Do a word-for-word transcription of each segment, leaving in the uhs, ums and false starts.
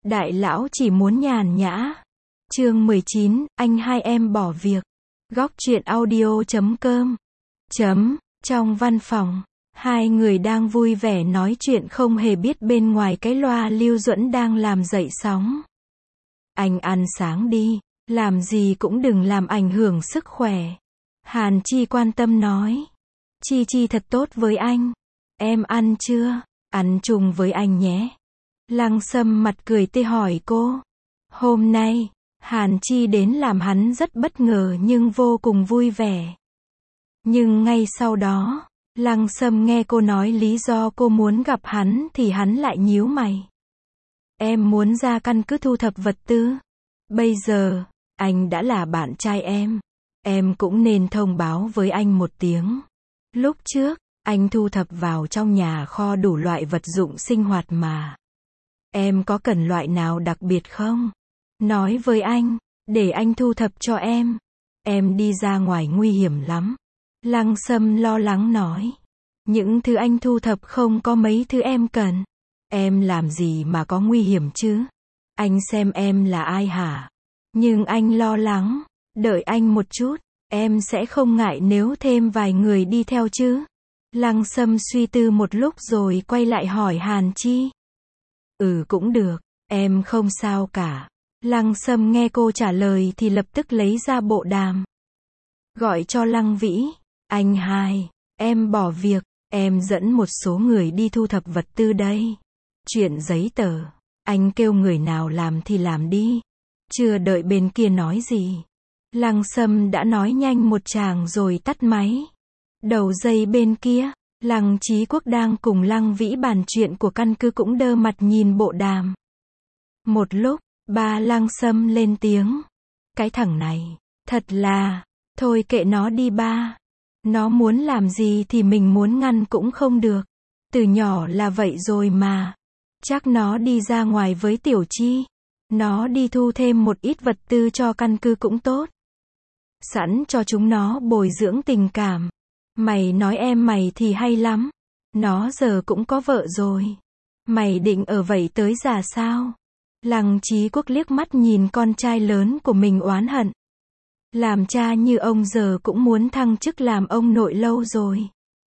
Đại lão chỉ muốn nhàn nhã. Chương mười chín, anh hai em bỏ việc. Góc truyện audio chấm com. Chấm, trong văn phòng, hai người đang vui vẻ nói chuyện không hề biết bên ngoài cái loa Lưu Duẫn đang làm dậy sóng. Anh ăn sáng đi, làm gì cũng đừng làm ảnh hưởng sức khỏe. Hàn Chi quan tâm nói. Chi Chi thật tốt với anh. Em ăn chưa? Ăn chung với anh nhé. Lăng Sâm mặt cười tươi hỏi cô. Hôm nay, Hàn Chi đến làm hắn rất bất ngờ nhưng vô cùng vui vẻ. Nhưng ngay sau đó, Lăng Sâm nghe cô nói lý do cô muốn gặp hắn thì hắn lại nhíu mày. Em muốn ra căn cứ thu thập vật tư. Bây giờ, anh đã là bạn trai em. Em cũng nên thông báo với anh một tiếng. Lúc trước, anh thu thập vào trong nhà kho đủ loại vật dụng sinh hoạt mà. Em có cần loại nào đặc biệt không? Nói với anh, để anh thu thập cho em. Em đi ra ngoài nguy hiểm lắm. Lăng Sâm lo lắng nói. Những thứ anh thu thập không có mấy thứ em cần. Em làm gì mà có nguy hiểm chứ? Anh xem em là ai hả? Nhưng anh lo lắng. Đợi anh một chút, em sẽ không ngại nếu thêm vài người đi theo chứ? Lăng Sâm suy tư một lúc rồi quay lại hỏi Hàn Chi. Ừ cũng được, em không sao cả. Lăng Sâm nghe cô trả lời thì lập tức lấy ra bộ đàm. Gọi cho Lăng Vĩ. Anh hai, em bỏ việc, em dẫn một số người đi thu thập vật tư đây. Chuyện giấy tờ, anh kêu người nào làm thì làm đi. Chưa đợi bên kia nói gì, Lăng Sâm đã nói nhanh một tràng rồi tắt máy. Đầu dây bên kia, Lăng Chí Quốc đang cùng Lăng Vĩ bàn chuyện của căn cứ cũng đơ mặt nhìn bộ đàm. Một lúc, ba Lăng Sâm lên tiếng. Cái thằng này, thật là, thôi kệ nó đi ba. Nó muốn làm gì thì mình muốn ngăn cũng không được. Từ nhỏ là vậy rồi mà. Chắc nó đi ra ngoài với Tiểu Chi. Nó đi thu thêm một ít vật tư cho căn cứ cũng tốt. Sẵn cho chúng nó bồi dưỡng tình cảm. Mày nói em mày thì hay lắm. Nó giờ cũng có vợ rồi. Mày định ở vậy tới già sao? Lăng Chí Quốc liếc mắt nhìn con trai lớn của mình oán hận. Làm cha như ông giờ cũng muốn thăng chức làm ông nội lâu rồi.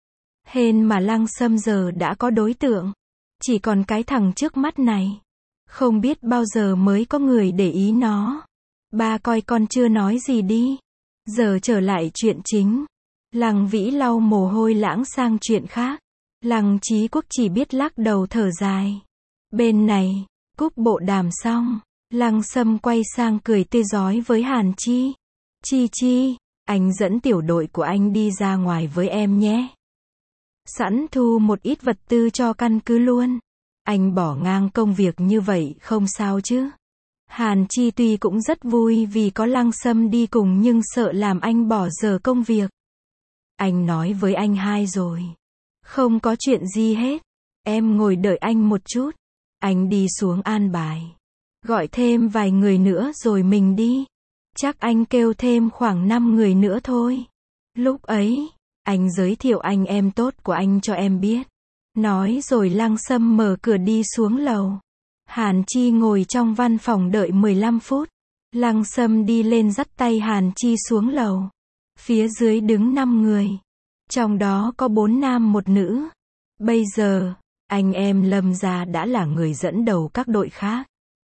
Hên mà Lăng Sâm giờ đã có đối tượng. Chỉ còn cái thằng trước mắt này. Không biết bao giờ mới có người để ý nó. Ba coi con chưa nói gì đi. Giờ trở lại chuyện chính. Lăng Vĩ lau mồ hôi lãng sang chuyện khác. Lăng Chí Quốc chỉ biết lắc đầu thở dài. Bên này, cúp bộ đàm xong, Lăng Sâm quay sang cười tươi rói với Hàn Chi. Chi Chi, anh dẫn tiểu đội của anh đi ra ngoài với em nhé. Sẵn thu một ít vật tư cho căn cứ luôn. Anh bỏ ngang công việc như vậy không sao chứ? Hàn Chi tuy cũng rất vui vì có Lăng Sâm đi cùng nhưng sợ làm anh bỏ dở công việc. Anh nói với anh hai rồi. Không có chuyện gì hết. Em ngồi đợi anh một chút. Anh đi xuống an bài. Gọi thêm vài người nữa rồi mình đi. Chắc anh kêu thêm khoảng năm người nữa thôi. Lúc ấy, anh giới thiệu anh em tốt của anh cho em biết. Nói rồi Lăng Sâm mở cửa đi xuống lầu. Hàn Chi ngồi trong văn phòng đợi mười lăm phút. Lăng Sâm đi lên dắt tay Hàn Chi xuống lầu. Phía dưới đứng năm người. Trong đó có bốn nam một nữ. Bây giờ, anh em Lâm gia đã là người dẫn đầu các đội khác.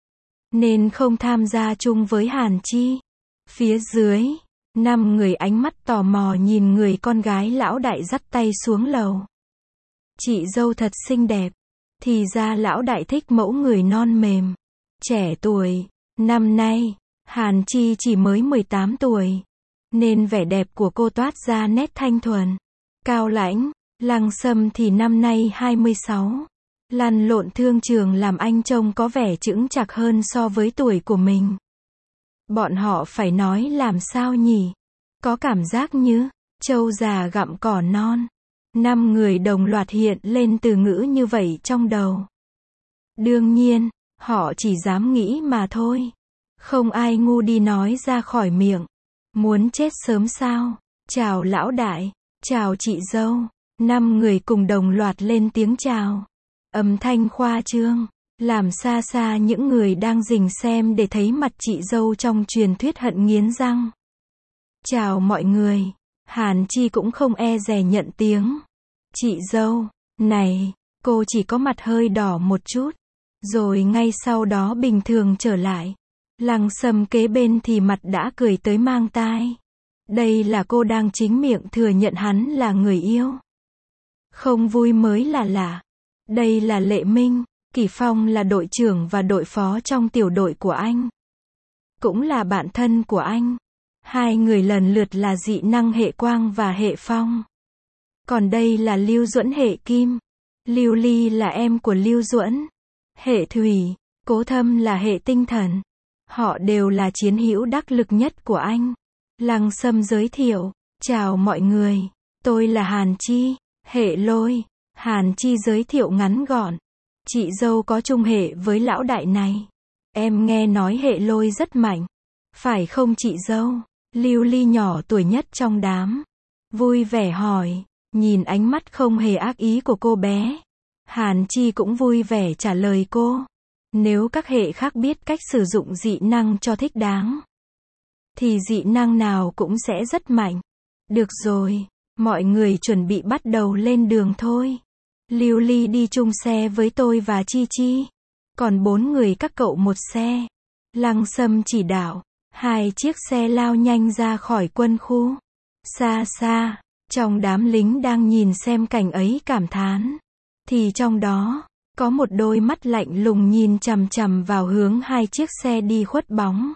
Nên không tham gia chung với Hàn Chi. Phía dưới, năm người ánh mắt tò mò nhìn người con gái lão đại dắt tay xuống lầu. Chị dâu thật xinh đẹp. Thì ra lão đại thích mẫu người non mềm. Trẻ tuổi. Năm nay, Hàn Chi chỉ mới mười tám tuổi. Nên vẻ đẹp của cô toát ra nét thanh thuần. Cao lãnh. Lăng Sâm thì năm nay hai mươi sáu. Lăn lộn thương trường làm anh trông có vẻ chững chạc hơn so với tuổi của mình. Bọn họ phải nói làm sao nhỉ? Có cảm giác như trâu già gặm cỏ non. Năm người đồng loạt hiện lên từ ngữ như vậy trong đầu. Đương nhiên, họ chỉ dám nghĩ mà thôi. Không ai ngu đi nói ra khỏi miệng. Muốn chết sớm sao? Chào lão đại, chào chị dâu. Năm người cùng đồng loạt lên tiếng chào. Âm thanh khoa trương. Làm xa xa những người đang rình xem để thấy mặt chị dâu trong truyền thuyết hận nghiến răng. Chào mọi người. Hàn Chi cũng không e dè nhận tiếng. Chị dâu, này, cô chỉ có mặt hơi đỏ một chút. Rồi ngay sau đó bình thường trở lại. Lăng Sâm kế bên thì mặt đã cười tới mang tai. Đây là cô đang chính miệng thừa nhận hắn là người yêu. Không vui mới là lạ. Đây là Lệ Minh, Kỷ Phong là đội trưởng và đội phó trong tiểu đội của anh. Cũng là bạn thân của anh. Hai người lần lượt là dị năng hệ quang và hệ phong. Còn đây là Lưu Duẫn hệ kim. Lưu Ly là em của Lưu Duẫn. Hệ thủy, Cố Thâm là hệ tinh thần. Họ đều là chiến hữu đắc lực nhất của anh. Lăng Sâm giới thiệu. Chào mọi người. Tôi là Hàn Chi, hệ lôi. Hàn Chi giới thiệu ngắn gọn. Chị dâu có chung hệ với lão đại này. Em nghe nói hệ lôi rất mạnh. Phải không chị dâu? Lưu Ly nhỏ tuổi nhất trong đám. Vui vẻ hỏi. Nhìn ánh mắt không hề ác ý của cô bé. Hàn Chi cũng vui vẻ trả lời cô. Nếu các hệ khác biết cách sử dụng dị năng cho thích đáng, thì dị năng nào cũng sẽ rất mạnh. Được rồi, mọi người chuẩn bị bắt đầu lên đường thôi. Lưu Ly đi chung xe với tôi và Chi Chi. Còn bốn người các cậu một xe. Lăng Sâm chỉ đạo. Hai chiếc xe lao nhanh ra khỏi quân khu. Xa xa, trong đám lính đang nhìn xem cảnh ấy cảm thán. Thì trong đó, có một đôi mắt lạnh lùng nhìn chằm chằm vào hướng hai chiếc xe đi khuất bóng.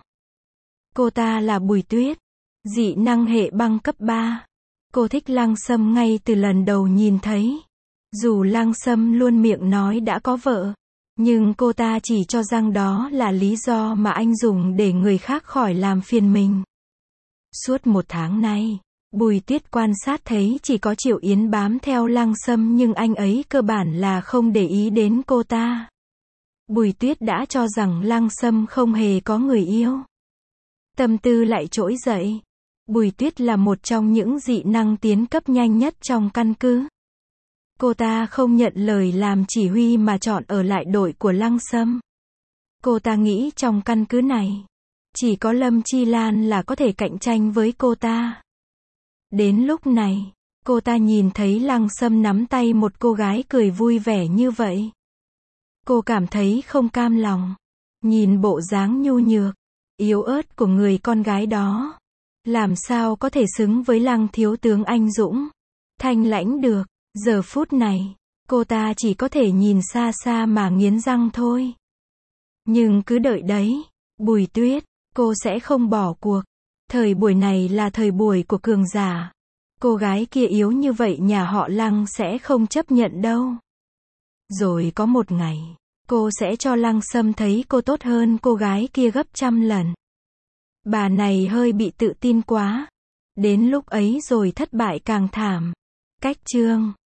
Cô ta là Bùi Tuyết, dị năng hệ băng cấp ba. Cô thích Lăng Sâm ngay từ lần đầu nhìn thấy. Dù Lăng Sâm luôn miệng nói đã có vợ, nhưng cô ta chỉ cho rằng đó là lý do mà anh dùng để người khác khỏi làm phiền mình. Suốt một tháng nay, Bùi Tuyết quan sát thấy chỉ có Triệu Yến bám theo Lăng Sâm nhưng anh ấy cơ bản là không để ý đến cô ta. Bùi Tuyết đã cho rằng Lăng Sâm không hề có người yêu. Tâm tư lại trỗi dậy. Bùi Tuyết là một trong những dị năng tiến cấp nhanh nhất trong căn cứ. Cô ta không nhận lời làm chỉ huy mà chọn ở lại đội của Lăng Sâm. Cô ta nghĩ trong căn cứ này, chỉ có Lâm Chi Lan là có thể cạnh tranh với cô ta. Đến lúc này, cô ta nhìn thấy Lăng Sâm nắm tay một cô gái cười vui vẻ như vậy. Cô cảm thấy không cam lòng. Nhìn bộ dáng nhu nhược, yếu ớt của người con gái đó. Làm sao có thể xứng với Lăng thiếu tướng anh dũng, thanh lãnh được. Giờ phút này, cô ta chỉ có thể nhìn xa xa mà nghiến răng thôi. Nhưng cứ đợi đấy, Bùi Tuyết, cô sẽ không bỏ cuộc. Thời buổi này là thời buổi của cường giả. Cô gái kia yếu như vậy nhà họ Lăng sẽ không chấp nhận đâu. Rồi có một ngày, cô sẽ cho Lăng Sâm thấy cô tốt hơn cô gái kia gấp trăm lần. Bà này hơi bị tự tin quá. Đến lúc ấy rồi thất bại càng thảm. Cách chương